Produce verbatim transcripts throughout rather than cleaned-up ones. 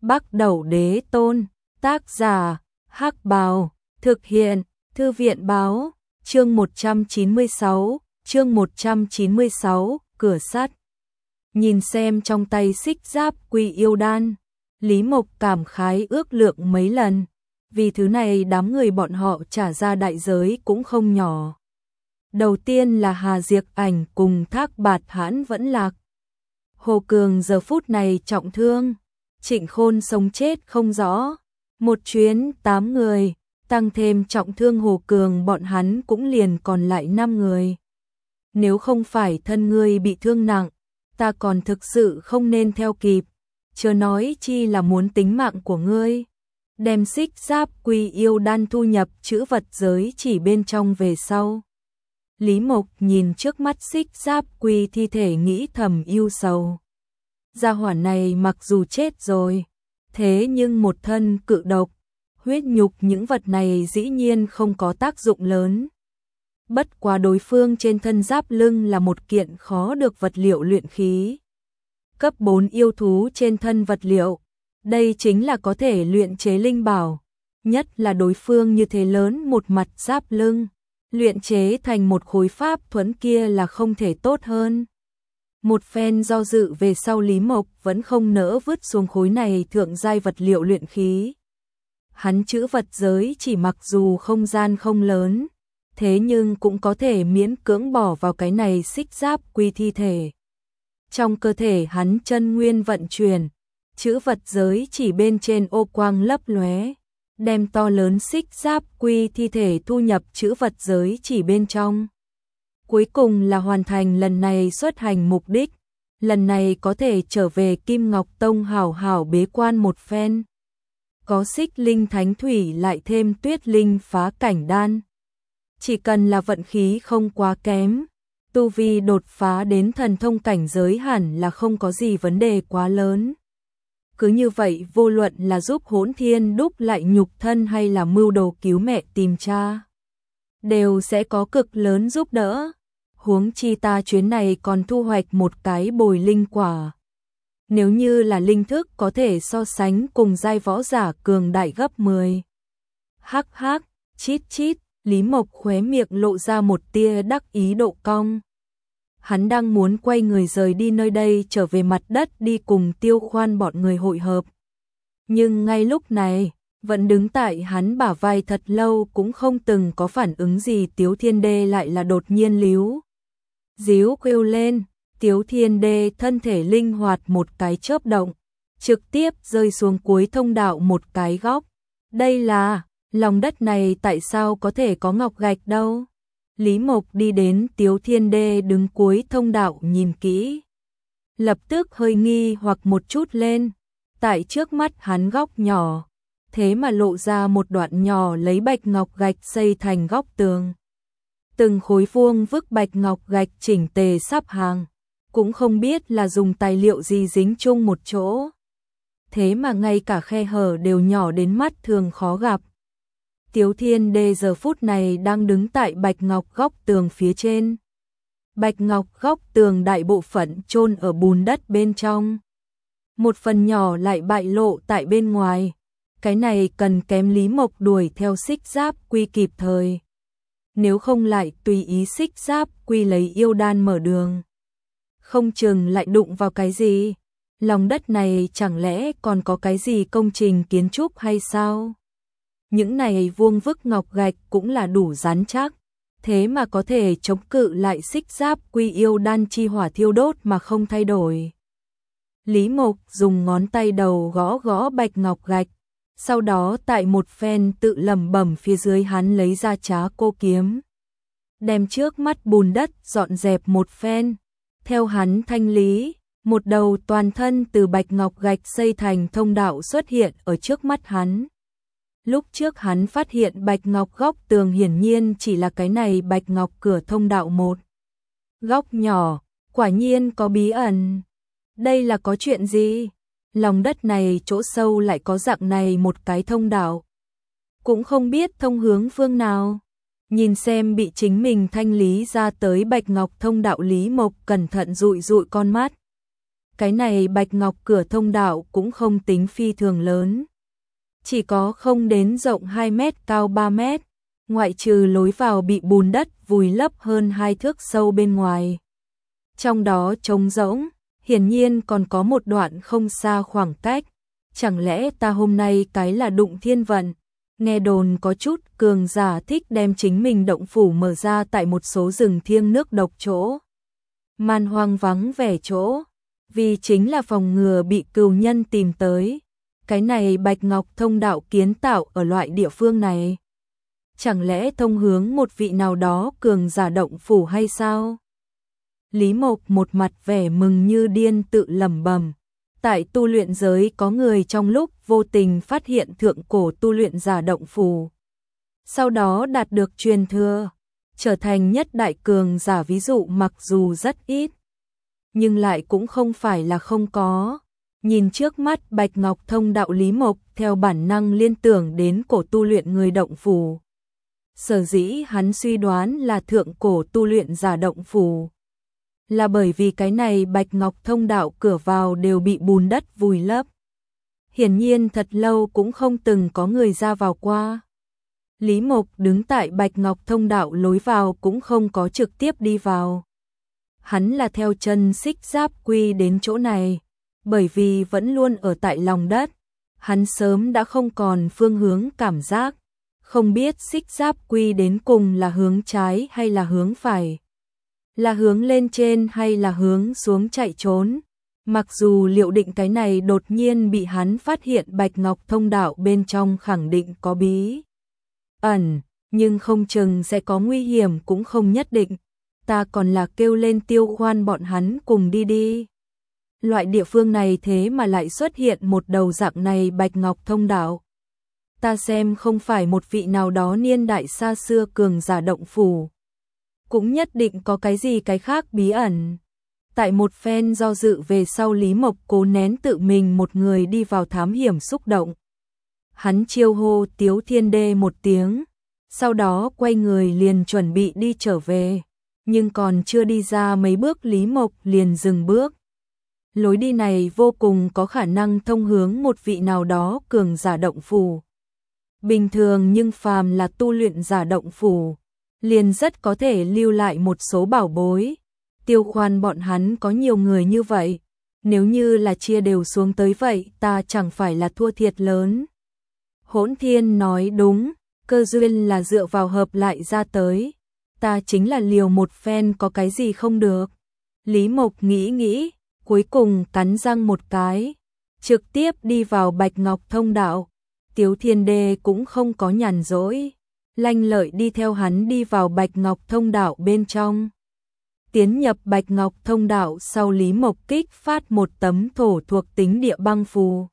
Bắc Đẩu Đế Tôn, tác giả, Hắc Bào, thực hiện, Thư viện báo, chương một trăm chín mươi sáu, chương một trăm chín mươi sáu, cửa sắt. Nhìn xem trong tay xích giáp quy yêu đan, Lý Mộc cảm khái ước lượng mấy lần, vì thứ này đám người bọn họ trả ra đại giới cũng không nhỏ. Đầu tiên là Hà Diệp Ảnh cùng Thác Bạt Hãn vẫn lạc. Hồ Cường giờ phút này trọng thương, Trịnh Khôn sống chết không rõ, một chuyến tám người, tăng thêm trọng thương Hồ Cường bọn hắn cũng liền còn lại năm người. Nếu không phải thân ngươi bị thương nặng, ta còn thực sự không nên theo kịp, chớ nói chi là muốn tính mạng của ngươi. Đem xích giáp quy yêu đan thu nhập chữ vật giới chỉ bên trong về sau. Lý Mộc nhìn trước mắt xích giáp quy thi thể nghĩ thầm ưu sầu. Gia hỏa này mặc dù chết rồi, thế nhưng một thân cự độc, huyết nhục những vật này dĩ nhiên không có tác dụng lớn. Bất quá đối phương trên thân giáp lưng là một kiện khó được vật liệu luyện khí. Cấp bốn yêu thú trên thân vật liệu, đây chính là có thể luyện chế linh bảo, nhất là đối phương như thế lớn một mặt giáp lưng, luyện chế thành một khối pháp thuẫn kia là không thể tốt hơn. Một phen do dự về sau Lý Mộc vẫn không nỡ vứt xuống khối này thượng giai vật liệu luyện khí. Hắn chữ vật giới chỉ mặc dù không gian không lớn, thế nhưng cũng có thể miễn cưỡng bỏ vào cái này xích giáp quy thi thể. Trong cơ thể hắn chân nguyên vận chuyển, chữ vật giới chỉ bên trên ô quang lấp lóe, đem to lớn xích giáp quy thi thể thu nhập chữ vật giới chỉ bên trong. Cuối cùng là hoàn thành lần này xuất hành mục đích, lần này có thể trở về Kim Ngọc Tông hảo hảo bế quan một phen. Có xích linh thánh thủy lại thêm tuyết linh phá cảnh đan. Chỉ cần là vận khí không quá kém, tu vi đột phá đến thần thông cảnh giới hẳn là không có gì vấn đề quá lớn. Cứ như vậy vô luận là giúp Hỗn Thiên đúc lại nhục thân hay là mưu đồ cứu mẹ tìm cha, đều sẽ có cực lớn giúp đỡ. Huống chi ta chuyến này còn thu hoạch một cái bồi linh quả. Nếu như là linh thức có thể so sánh cùng giai võ giả cường đại gấp mười. Hắc hắc, chít chít, Lý Mộc khóe miệng lộ ra một tia đắc ý độ cong. Hắn đang muốn quay người rời đi nơi đây trở về mặt đất đi cùng Tiêu Khoan bọn người hội hợp. Nhưng ngay lúc này, vẫn đứng tại hắn bả vai thật lâu cũng không từng có phản ứng gì Tiếu Thiên Đê lại là đột nhiên líu díu kêu lên. Tiếu Thiên Đê thân thể linh hoạt một cái chớp động, trực tiếp rơi xuống cuối thông đạo một cái góc. Đây là, lòng đất này tại sao có thể có ngọc gạch đâu? Lý Mộc đi đến Tiếu Thiên Đê đứng cuối thông đạo nhìn kỹ. Lập tức hơi nghi hoặc một chút lên, tại trước mắt hắn góc nhỏ, thế mà lộ ra một đoạn nhỏ lấy bạch ngọc gạch xây thành góc tường. Từng khối vuông vức bạch ngọc gạch chỉnh tề sắp hàng, cũng không biết là dùng tài liệu gì dính chung một chỗ. Thế mà ngay cả khe hở đều nhỏ đến mắt thường khó gặp. Tiếu Thiên Đê giờ phút này đang đứng tại bạch ngọc góc tường phía trên. Bạch ngọc góc tường đại bộ phận chôn ở bùn đất bên trong. Một phần nhỏ lại bại lộ tại bên ngoài. Cái này cần kém Lý Mộc đuổi theo xích giáp quy kịp thời. Nếu không lại tùy ý xích giáp quy lấy yêu đan mở đường. Không chừng lại đụng vào cái gì. Lòng đất này chẳng lẽ còn có cái gì công trình kiến trúc hay sao? Những này vuông vức ngọc gạch cũng là đủ rắn chắc, thế mà có thể chống cự lại xích giáp quy yêu đan chi hỏa thiêu đốt mà không thay đổi. Lý Mộc dùng ngón tay đầu gõ gõ bạch ngọc gạch, sau đó tại một phen tự lẩm bẩm phía dưới hắn lấy ra trá cô kiếm. Đem trước mắt bùn đất dọn dẹp một phen, theo hắn thanh lý, một đầu toàn thân từ bạch ngọc gạch xây thành thông đạo xuất hiện ở trước mắt hắn. Lúc trước hắn phát hiện bạch ngọc góc tường hiển nhiên chỉ là cái này bạch ngọc cửa thông đạo một góc nhỏ, quả nhiên có bí ẩn. Đây là có chuyện gì? Lòng đất này chỗ sâu lại có dạng này một cái thông đạo. Cũng không biết thông hướng phương nào. Nhìn xem bị chính mình thanh lý ra tới bạch ngọc thông đạo Lý Mộc cẩn thận dụi dụi con mắt. Cái này bạch ngọc cửa thông đạo cũng không tính phi thường lớn. Chỉ có không đến rộng hai mét cao ba mét, ngoại trừ lối vào bị bùn đất vùi lấp hơn hai thước sâu bên ngoài. Trong đó trống rỗng, hiển nhiên còn có một đoạn không xa khoảng cách. Chẳng lẽ ta hôm nay cái là đụng thiên vận? Nghe đồn có chút cường giả thích đem chính mình động phủ mở ra tại một số rừng thiêng nước độc chỗ. Man hoang vắng vẻ chỗ, vì chính là phòng ngừa bị cừu nhân tìm tới. Cái này bạch ngọc thông đạo kiến tạo ở loại địa phương này. Chẳng lẽ thông hướng một vị nào đó cường giả động phủ hay sao? Lý Mộc một mặt vẻ mừng như điên tự lẩm bẩm. Tại tu luyện giới có người trong lúc vô tình phát hiện thượng cổ tu luyện giả động phủ. Sau đó đạt được truyền thừa, trở thành nhất đại cường giả, ví dụ mặc dù rất ít, nhưng lại cũng không phải là không có. Nhìn trước mắt bạch ngọc thông đạo, Lý Mộc theo bản năng liên tưởng đến cổ tu luyện người động phủ. Sở dĩ hắn suy đoán là thượng cổ tu luyện giả động phủ, là bởi vì cái này bạch ngọc thông đạo cửa vào đều bị bùn đất vùi lấp. Hiển nhiên thật lâu cũng không từng có người ra vào qua. Lý Mộc đứng tại bạch ngọc thông đạo lối vào cũng không có trực tiếp đi vào. Hắn là theo chân Xích Giáp Quy đến chỗ này, bởi vì vẫn luôn ở tại lòng đất. Hắn sớm đã không còn phương hướng cảm giác, không biết Xích Giáp Quy đến cùng là hướng trái hay là hướng phải, là hướng lên trên hay là hướng xuống chạy trốn. Mặc dù liệu định cái này đột nhiên bị hắn phát hiện bạch ngọc thông đạo bên trong khẳng định có bí ẩn, nhưng không chừng sẽ có nguy hiểm cũng không nhất định. Ta còn là kêu lên Tiêu Khoan bọn hắn cùng đi đi. Loại địa phương này thế mà lại xuất hiện một đầu dạng này bạch ngọc thông đạo. Ta xem không phải một vị nào đó niên đại xa xưa cường giả động phủ, cũng nhất định có cái gì cái khác bí ẩn. Tại một phen do dự về sau, Lý Mộc cố nén tự mình một người đi vào thám hiểm xúc động. Hắn chiêu hô Tiếu Thiên Đê một tiếng, sau đó quay người liền chuẩn bị đi trở về, nhưng còn chưa đi ra mấy bước Lý Mộc liền dừng bước. Lối đi này vô cùng có khả năng thông hướng một vị nào đó cường giả động phủ. Bình thường nhưng phàm là tu luyện giả động phủ, liền rất có thể lưu lại một số bảo bối. Tiêu Khoan bọn hắn có nhiều người như vậy, nếu như là chia đều xuống tới vậy ta chẳng phải là thua thiệt lớn. Hỗn Thiên nói đúng, cơ duyên là dựa vào hợp lại ra tới, ta chính là liều một phen có cái gì không được. Lý Mộc nghĩ nghĩ, cuối cùng cắn răng một cái, trực tiếp đi vào bạch ngọc thông đạo. Tiếu Thiên Đê cũng không có nhàn rỗi, lanh lợi đi theo hắn đi vào bạch ngọc thông đạo bên trong. Tiến nhập bạch ngọc thông đạo sau, Lý Mộc kích phát một tấm thổ thuộc tính địa băng phù,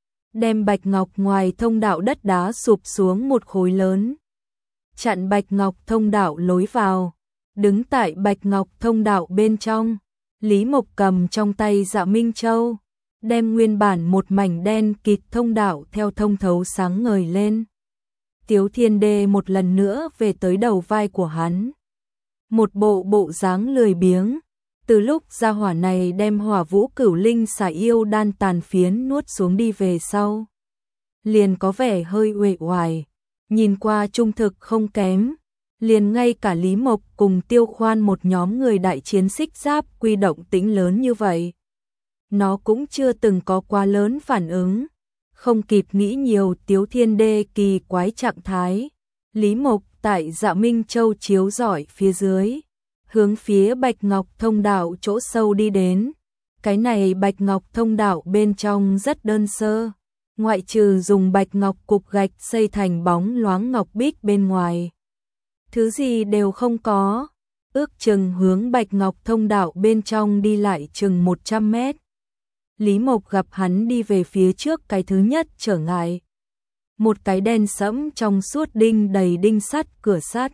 đem bạch ngọc ngoài thông đạo đất đá sụp xuống một khối lớn, chặn bạch ngọc thông đạo lối vào. Đứng tại bạch ngọc thông đạo bên trong, Lý Mộc cầm trong tay Dạ Minh Châu, đem nguyên bản một mảnh đen kịt thông đạo theo thông thấu sáng ngời lên. Tiếu Thiên Đê một lần nữa về tới đầu vai của hắn, một bộ bộ dáng lười biếng. Từ lúc gia hỏa này đem Hỏa Vũ Cửu Linh xà yêu đan tàn phiến nuốt xuống đi về sau, liền có vẻ hơi uể oải, nhìn qua trung thực không kém. Liền ngay cả Lý Mộc cùng Tiêu Khoan một nhóm người đại chiến Xích Giáp Quy động tĩnh lớn như vậy, nó cũng chưa từng có quá lớn phản ứng. Không kịp nghĩ nhiều, Tiếu Thiên Đê kỳ quái trạng thái, Lý Mộc tại Dạ Minh Châu chiếu rọi phía dưới, hướng phía bạch ngọc thông đạo chỗ sâu đi đến. Cái này bạch ngọc thông đạo bên trong rất đơn sơ, ngoại trừ dùng bạch ngọc cục gạch xây thành bóng loáng ngọc bích bên ngoài, thứ gì đều không có. Ước chừng hướng bạch ngọc thông đạo bên trong đi lại chừng một trăm mét. Lý Mộc gặp hắn đi về phía trước cái thứ nhất trở ngại, một cái đen sẫm trong suốt đinh đầy đinh sắt cửa sắt.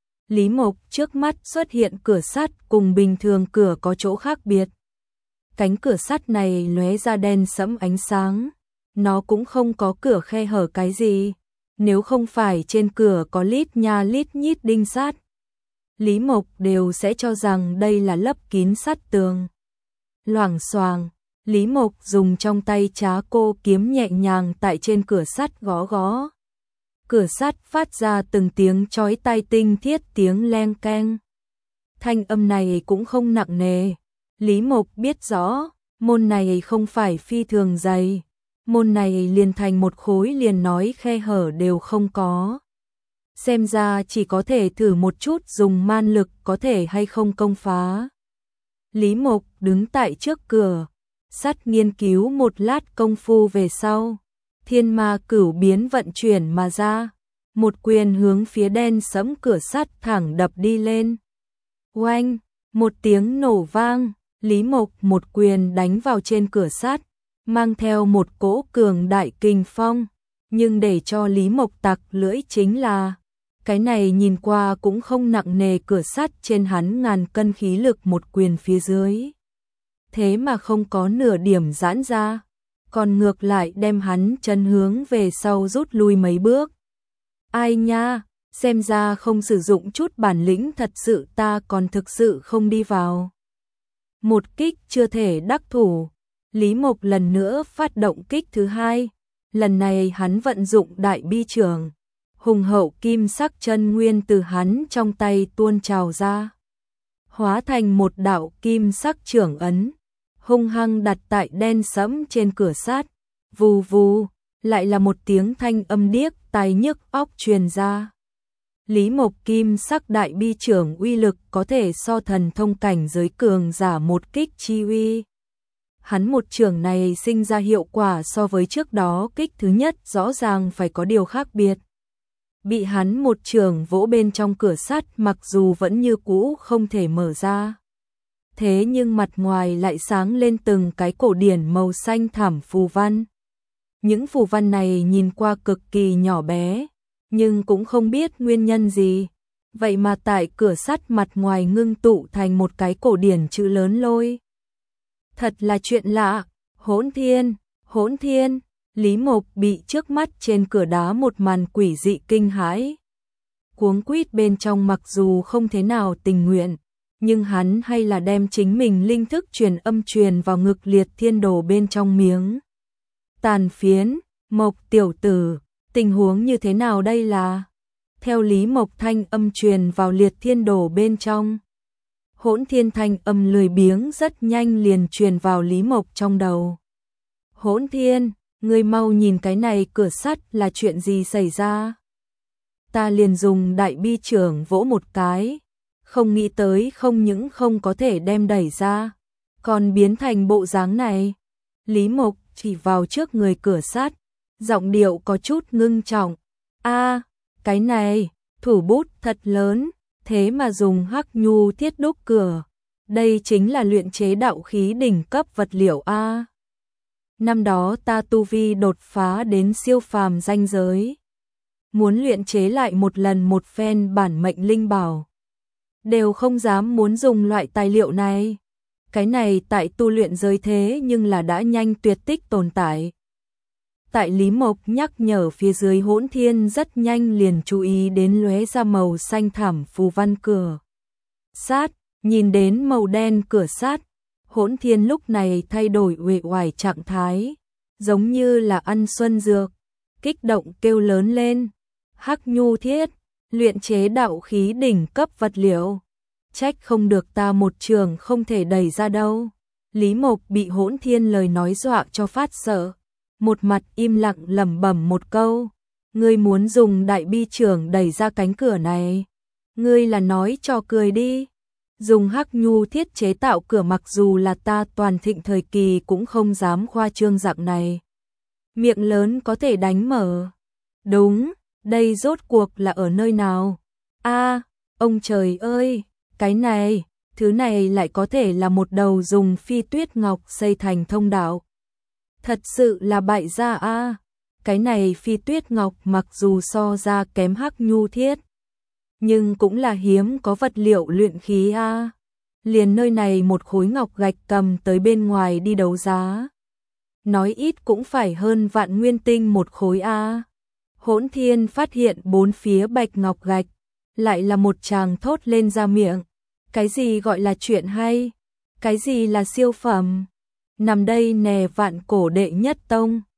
Lý Mộc trước mắt xuất hiện cửa sắt cùng bình thường cửa có chỗ khác biệt. Cánh cửa sắt này lóe ra đen sẫm ánh sáng, nó cũng không có cửa khe hở cái gì, nếu không phải trên cửa có lít nha lít nhít đinh sắt, Lý Mộc đều sẽ cho rằng đây là lấp kín sắt tường. Loảng xoảng, Lý Mộc dùng trong tay trá cô kiếm nhẹ nhàng tại trên cửa sắt gõ gõ. Cửa sắt phát ra từng tiếng chói tai tinh thiết, tiếng leng keng. Thanh âm này cũng không nặng nề. Lý Mộc biết rõ, môn này không phải phi thường dày. Môn này liền thành một khối liền nói khe hở đều không có. Xem ra chỉ có thể thử một chút dùng man lực có thể hay không công phá. Lý Mộc đứng tại trước cửa, sắt nghiên cứu một lát công phu về sau. Thiên ma cửu biến vận chuyển mà ra. Một quyền hướng phía đen sẫm cửa sắt thẳng đập đi lên. Oanh, một tiếng nổ vang, Lý Mộc một quyền đánh vào trên cửa sắt, mang theo một cỗ cường đại kình phong, nhưng để cho Lý Mộc tặc lưỡi chính là, cái này nhìn qua cũng không nặng nề cửa sắt trên hắn ngàn cân khí lực một quyền phía dưới. Thế mà không có nửa điểm giãn ra, còn ngược lại đem hắn chân hướng về sau rút lui mấy bước. Ai nha, xem ra không sử dụng chút bản lĩnh thật sự ta còn thực sự không đi vào. Một kích chưa thể đắc thủ, Lý Mộc lần nữa phát động kích thứ hai, lần này hắn vận dụng đại bi chưởng, hùng hậu kim sắc chân nguyên từ hắn trong tay tuôn trào ra, hóa thành một đạo kim sắc chưởng ấn, hung hăng đặt tại đen sẫm trên cửa sắt. Vù vù, lại là một tiếng thanh âm điếc tai nhức óc truyền ra. Lý Mộc kim sắc đại bi chưởng uy lực có thể so thần thông cảnh giới cường giả một kích chi uy. Hắn một chưởng này sinh ra hiệu quả so với trước đó kích thứ nhất rõ ràng phải có điều khác biệt. Bị hắn một chưởng vỗ bên trong cửa sắt mặc dù vẫn như cũ không thể mở ra. Thế nhưng mặt ngoài lại sáng lên từng cái cổ điển màu xanh thẳm phù văn. Những phù văn này nhìn qua cực kỳ nhỏ bé, nhưng cũng không biết nguyên nhân gì. Vậy mà tại cửa sắt mặt ngoài ngưng tụ thành một cái cổ điển chữ lớn lôi. Thật là chuyện lạ, hỗn thiên, hỗn thiên, Lý Mộc bị trước mắt trên cửa đá một màn quỷ dị kinh hãi. Cuống quýt bên trong mặc dù không thế nào tình nguyện, nhưng hắn hay là đem chính mình linh thức truyền âm truyền vào ngực Liệt Thiên Đồ bên trong miếng. Tàn phiến, Mộc tiểu tử, tình huống như thế nào đây là? Theo Lý Mộc thanh âm truyền vào Liệt Thiên Đồ bên trong. Hỗn thiên thanh âm lười biếng rất nhanh liền truyền vào Lý Mộc trong đầu. Hỗn thiên, ngươi mau nhìn cái này cửa sắt là chuyện gì xảy ra? Ta liền dùng đại bi chưởng vỗ một cái, không nghĩ tới không những không có thể đem đẩy ra, còn biến thành bộ dáng này. Lý Mộc chỉ vào trước người cửa sắt, giọng điệu có chút ngưng trọng. A, cái này, thủ bút thật lớn, thế mà dùng hắc nhu thiết đúc cửa. Đây chính là luyện chế đạo khí đỉnh cấp vật liệu A. Năm đó ta tu vi đột phá đến siêu phàm ranh giới. Muốn luyện chế lại một lần một phen bản mệnh linh bảo. Đều không dám muốn dùng loại tài liệu này. Cái này tại tu luyện giới thế nhưng là đã nhanh tuyệt tích tồn tại. Tại Lý Mộc nhắc nhở phía dưới hỗn thiên rất nhanh liền chú ý đến lóe ra màu xanh thẳm phù văn cửa sát, nhìn đến màu đen cửa sát, hỗn thiên lúc này thay đổi uể oải trạng thái, giống như là ăn xuân dược, kích động kêu lớn lên, hắc nhu thiết, luyện chế đạo khí đỉnh cấp vật liệu, trách không được ta một trường không thể đẩy ra đâu. Lý Mộc bị hỗn thiên lời nói dọa cho phát sợ, một mặt im lặng lẩm bẩm một câu, ngươi muốn dùng đại bi chưởng đẩy ra cánh cửa này, ngươi là nói trò cười đi. Dùng hắc nhu thiết chế tạo cửa mặc dù là ta toàn thịnh thời kỳ cũng không dám khoa trương dạng này. Miệng lớn có thể đánh mở. Đúng, đây rốt cuộc là ở nơi nào? A, ông trời ơi, cái này, thứ này lại có thể là một đầu dùng phi tuyết ngọc xây thành thông đạo. Thật sự là bại gia a. Cái này phi tuyết ngọc mặc dù so ra kém hắc nhu thiết, nhưng cũng là hiếm có vật liệu luyện khí a. Liền nơi này một khối ngọc gạch cầm tới bên ngoài đi đấu giá, nói ít cũng phải hơn vạn nguyên tinh một khối a. Hỗn thiên phát hiện bốn phía bạch ngọc gạch, lại là một chàng thốt lên ra miệng. Cái gì gọi là chuyện hay? Cái gì là siêu phẩm? nằm đây nè vạn cổ đệ nhất tông.